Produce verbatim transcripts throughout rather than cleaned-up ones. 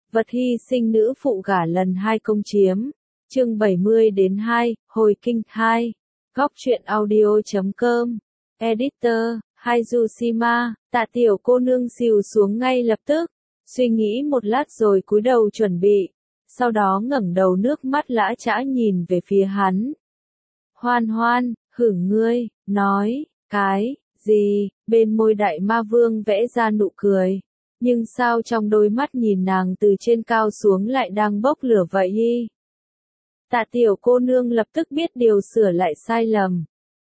Vật hy sinh nữ phụ gả lần hai công chiếm. Chương bảy mươi đến hai, hồi kinh hai. Góc truyện audio.com. Editor, Hazushima, Tạ tiểu cô nương xìu xuống ngay lập tức. Suy nghĩ một lát rồi cúi đầu chuẩn bị. Sau đó ngẩng đầu nước mắt lã chã nhìn về phía hắn. Hoan hoan, hửng ngươi, nói, cái, gì, bên môi đại ma vương vẽ ra nụ cười. Nhưng sao trong đôi mắt nhìn nàng từ trên cao xuống lại đang bốc lửa vậy y? Tạ tiểu cô nương lập tức biết điều sửa lại sai lầm.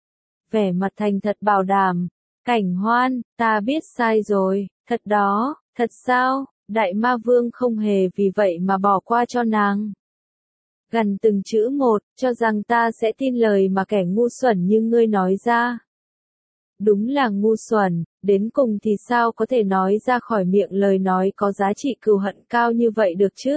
Vẻ mặt thành thật bảo đảm, Cảnh Hoan, ta biết sai rồi, thật đó, thật sao? Đại ma vương không hề vì vậy mà bỏ qua cho nàng. Gần từng chữ một, cho rằng ta sẽ tin lời mà kẻ ngu xuẩn như ngươi nói ra. Đúng là ngu xuẩn, đến cùng thì sao có thể nói ra khỏi miệng lời nói có giá trị cừu hận cao như vậy được chứ?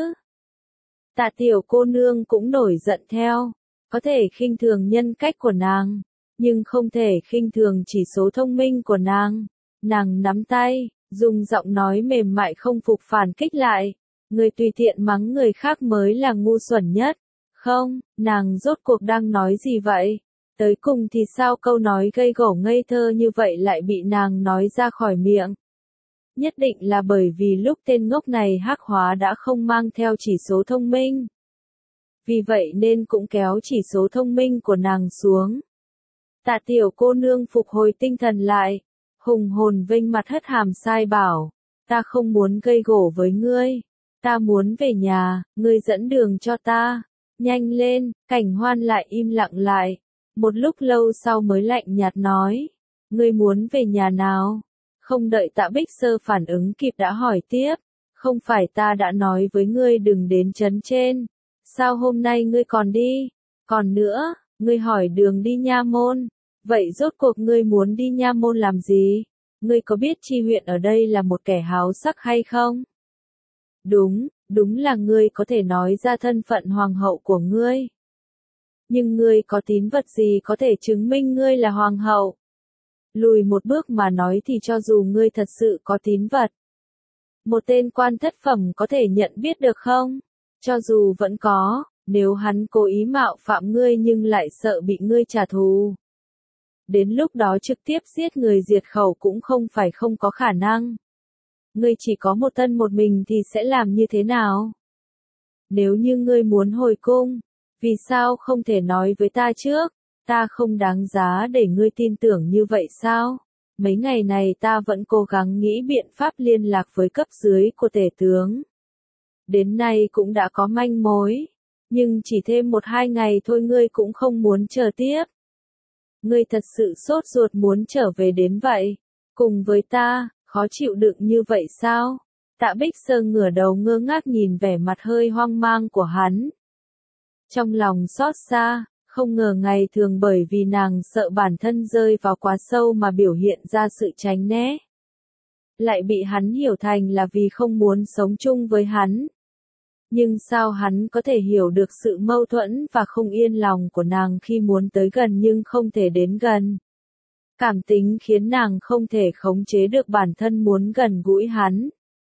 Tạ tiểu cô nương cũng nổi giận theo, có thể khinh thường nhân cách của nàng, nhưng không thể khinh thường chỉ số thông minh của nàng. Nàng nắm tay, dùng giọng nói mềm mại không phục phản kích lại, người tùy tiện mắng người khác mới là ngu xuẩn nhất. Không, nàng rốt cuộc đang nói gì vậy? Tới cùng thì sao câu nói gây gổ ngây thơ như vậy lại bị nàng nói ra khỏi miệng? Nhất định là bởi vì lúc tên ngốc này hắc hóa đã không mang theo chỉ số thông minh. Vì vậy nên cũng kéo chỉ số thông minh của nàng xuống. Tạ tiểu cô nương phục hồi tinh thần lại, hùng hồn vênh mặt hất hàm sai bảo, ta không muốn gây gổ với ngươi, ta muốn về nhà, ngươi dẫn đường cho ta, nhanh lên. Cảnh Hoan lại im lặng lại, một lúc lâu sau mới lạnh nhạt nói, ngươi muốn về nhà nào? Không đợi Tạ Bích Sơ phản ứng kịp đã hỏi tiếp, không phải ta đã nói với ngươi đừng đến trấn trên, sao hôm nay ngươi còn đi? Còn nữa, ngươi hỏi đường đi Nha Môn, vậy rốt cuộc ngươi muốn đi Nha Môn làm gì? Ngươi có biết Chi huyện ở đây là một kẻ háo sắc hay không? Đúng, đúng là ngươi có thể nói ra thân phận hoàng hậu của ngươi. Nhưng ngươi có tín vật gì có thể chứng minh ngươi là hoàng hậu? Lùi một bước mà nói thì cho dù ngươi thật sự có tín vật, một tên quan thất phẩm có thể nhận biết được không? Cho dù vẫn có, nếu hắn cố ý mạo phạm ngươi nhưng lại sợ bị ngươi trả thù, đến lúc đó trực tiếp giết người diệt khẩu cũng không phải không có khả năng. Ngươi chỉ có một thân một mình thì sẽ làm như thế nào? Nếu như ngươi muốn hồi cung, vì sao không thể nói với ta trước? Ta không đáng giá để ngươi tin tưởng như vậy sao? Mấy ngày này ta vẫn cố gắng nghĩ biện pháp liên lạc với cấp dưới của tể tướng. Đến nay cũng đã có manh mối, nhưng chỉ thêm một hai ngày thôi ngươi cũng không muốn chờ tiếp. Ngươi thật sự sốt ruột muốn trở về đến vậy, cùng với ta, khó chịu đựng như vậy sao? Tạ Bích Sơ ngửa đầu ngơ ngác nhìn vẻ mặt hơi hoang mang của hắn. Trong lòng xót xa, không ngờ ngày thường bởi vì nàng sợ bản thân rơi vào quá sâu mà biểu hiện ra sự tránh né. Lại bị hắn hiểu thành là vì không muốn sống chung với hắn. Nhưng sao hắn có thể hiểu được sự mâu thuẫn và không yên lòng của nàng khi muốn tới gần nhưng không thể đến gần? Cảm tính khiến nàng không thể khống chế được bản thân muốn gần gũi hắn.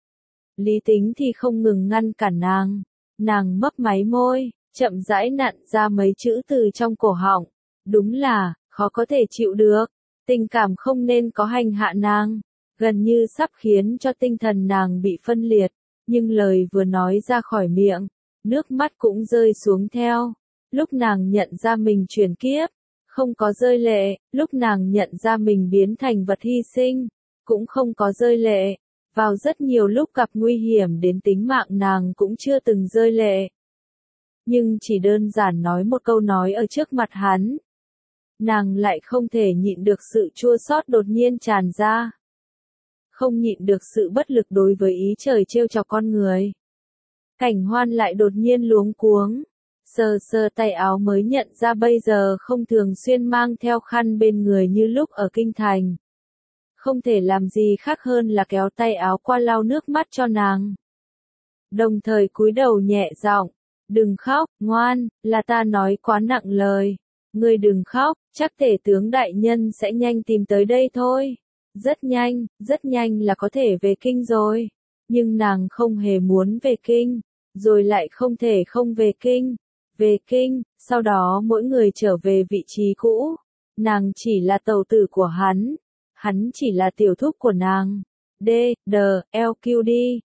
Lý tính thì không ngừng ngăn cản nàng. Nàng mấp máy môi, chậm rãi nặn ra mấy chữ từ trong cổ họng. Đúng là, khó có thể chịu được. Tình cảm không nên có hành hạ nàng. Gần như sắp khiến cho tinh thần nàng bị phân liệt. Nhưng lời vừa nói ra khỏi miệng, nước mắt cũng rơi xuống theo. Lúc nàng nhận ra mình chuyển kiếp, không có rơi lệ. Lúc nàng nhận ra mình biến thành vật hy sinh, cũng không có rơi lệ. Vào rất nhiều lúc gặp nguy hiểm đến tính mạng nàng cũng chưa từng rơi lệ. Nhưng chỉ đơn giản nói một câu nói ở trước mặt hắn, nàng lại không thể nhịn được sự chua xót đột nhiên tràn ra. Không nhịn được sự bất lực đối với ý trời trêu chọc con người. Cảnh Hoan lại đột nhiên luống cuống, sờ sờ tay áo mới nhận ra bây giờ không thường xuyên mang theo khăn bên người như lúc ở kinh thành. Không thể làm gì khác hơn là kéo tay áo qua lau nước mắt cho nàng. Đồng thời cúi đầu nhẹ giọng, đừng khóc, ngoan, là ta nói quá nặng lời. Ngươi đừng khóc, chắc tể tướng đại nhân sẽ nhanh tìm tới đây thôi. Rất nhanh, rất nhanh là có thể về kinh rồi. Nhưng nàng không hề muốn về kinh, rồi lại không thể không về kinh. Về kinh, sau đó mỗi người trở về vị trí cũ. Nàng chỉ là tàu tử của hắn. Hắn chỉ là tiểu thúc của nàng. D, D, L, Q D.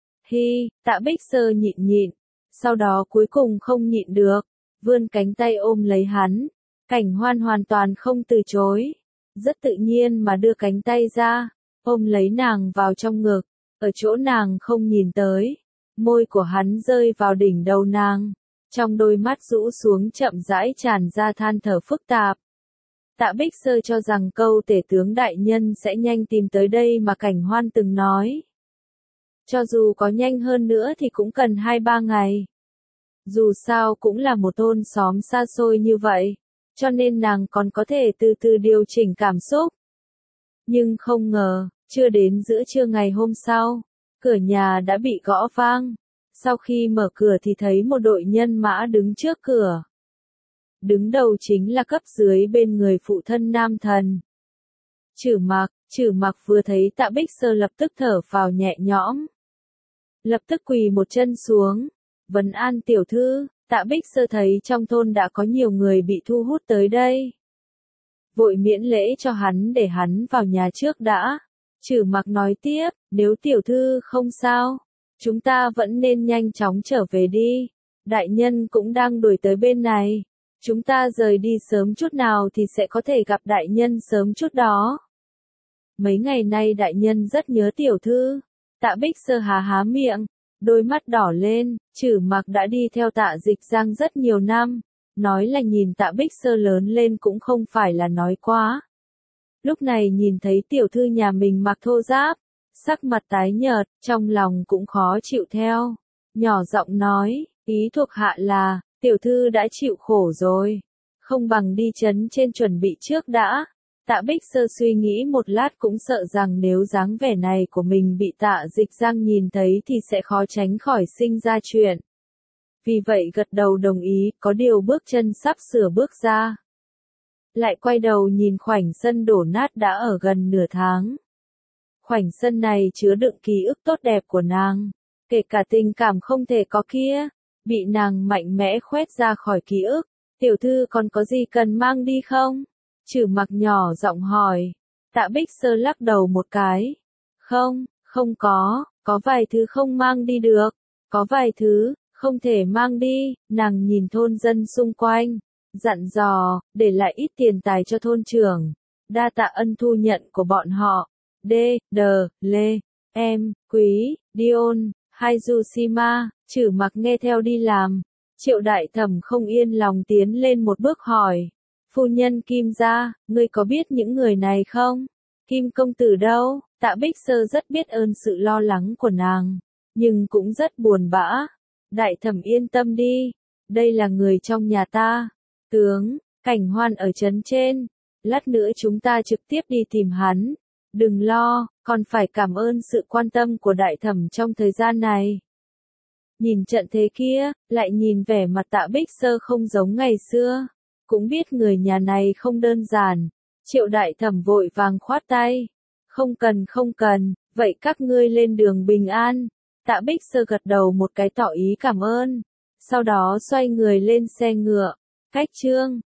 Hi, Tạ Bích Sơ nhịn nhịn. Sau đó cuối cùng không nhịn được. Vươn cánh tay ôm lấy hắn. Cảnh Hoan hoàn toàn không từ chối. Rất tự nhiên mà đưa cánh tay ra. Ôm lấy nàng vào trong ngực. Ở chỗ nàng không nhìn tới. Môi của hắn rơi vào đỉnh đầu nàng. Trong đôi mắt rũ xuống chậm rãi tràn ra than thở phức tạp. Tạ Bích Sơ cho rằng câu tể tướng đại nhân sẽ nhanh tìm tới đây mà Cảnh Hoan từng nói. Cho dù có nhanh hơn nữa thì cũng cần hai ba ngày. Dù sao cũng là một thôn xóm xa xôi như vậy, cho nên nàng còn có thể từ từ điều chỉnh cảm xúc. Nhưng không ngờ, chưa đến giữa trưa ngày hôm sau, cửa nhà đã bị gõ vang. Sau khi mở cửa thì thấy một đội nhân mã đứng trước cửa. Đứng đầu chính là cấp dưới bên người phụ thân Nam Thần. Chử Mặc, Chử Mặc vừa thấy Tạ Bích Sơ lập tức thở phào nhẹ nhõm. Lập tức quỳ một chân xuống. Vấn an tiểu thư, Tạ Bích Sơ thấy trong thôn đã có nhiều người bị thu hút tới đây. Vội miễn lễ cho hắn để hắn vào nhà trước đã. Chử Mặc nói tiếp, nếu tiểu thư không sao, chúng ta vẫn nên nhanh chóng trở về đi. Đại nhân cũng đang đuổi tới bên này. Chúng ta rời đi sớm chút nào thì sẽ có thể gặp đại nhân sớm chút đó. Mấy ngày nay đại nhân rất nhớ tiểu thư. Tạ Bích Sơ há há miệng, đôi mắt đỏ lên. Chử Mặc đã đi theo Tạ Dịch Giang rất nhiều năm. Nói là nhìn Tạ Bích Sơ lớn lên cũng không phải là nói quá. Lúc này nhìn thấy tiểu thư nhà mình mặc thô giáp, sắc mặt tái nhợt, trong lòng cũng khó chịu theo. Nhỏ giọng nói, ý thuộc hạ là, tiểu thư đã chịu khổ rồi. Không bằng đi trấn trên chuẩn bị trước đã. Tạ Bích Sơ suy nghĩ một lát cũng sợ rằng nếu dáng vẻ này của mình bị Tạ Dịch Giang nhìn thấy thì sẽ khó tránh khỏi sinh ra chuyện. Vì vậy gật đầu đồng ý, có điều bước chân sắp sửa bước ra. Lại quay đầu nhìn khoảnh sân đổ nát đã ở gần nửa tháng. Khoảnh sân này chứa đựng ký ức tốt đẹp của nàng, kể cả tình cảm không thể có kia, bị nàng mạnh mẽ khoét ra khỏi ký ức. Tiểu thư còn có gì cần mang đi không? Chử Mặc nhỏ giọng hỏi. Tạ Bích Sơ lắc đầu một cái. Không, không có, có vài thứ không mang đi được, có vài thứ không thể mang đi. Nàng nhìn thôn dân xung quanh, dặn dò, để lại ít tiền tài cho thôn trưởng. Đa tạ ân thu nhận của bọn họ. D, D, Lê, Em, Quý, Dion, Haizusima. Chử Mặc nghe theo đi làm. Triệu Đại Thẩm không yên lòng tiến lên một bước hỏi. Phu nhân Kim gia, ngươi có biết những người này không? Kim công tử đâu? Tạ Bích Sơ rất biết ơn sự lo lắng của nàng, nhưng cũng rất buồn bã. Đại Thẩm yên tâm đi, đây là người trong nhà ta. Tướng, Cảnh Hoan ở trấn trên, lát nữa chúng ta trực tiếp đi tìm hắn. Đừng lo, còn phải cảm ơn sự quan tâm của Đại Thẩm trong thời gian này. Nhìn trận thế kia, lại nhìn vẻ mặt Tạ Bích Sơ không giống ngày xưa, cũng biết người nhà này không đơn giản. Triệu Đại Thẩm vội vàng khoát tay. Không cần không cần, vậy các ngươi lên đường bình an. Tạ Bích Sơ gật đầu một cái tỏ ý cảm ơn. Sau đó xoay người lên xe ngựa. Cách trương.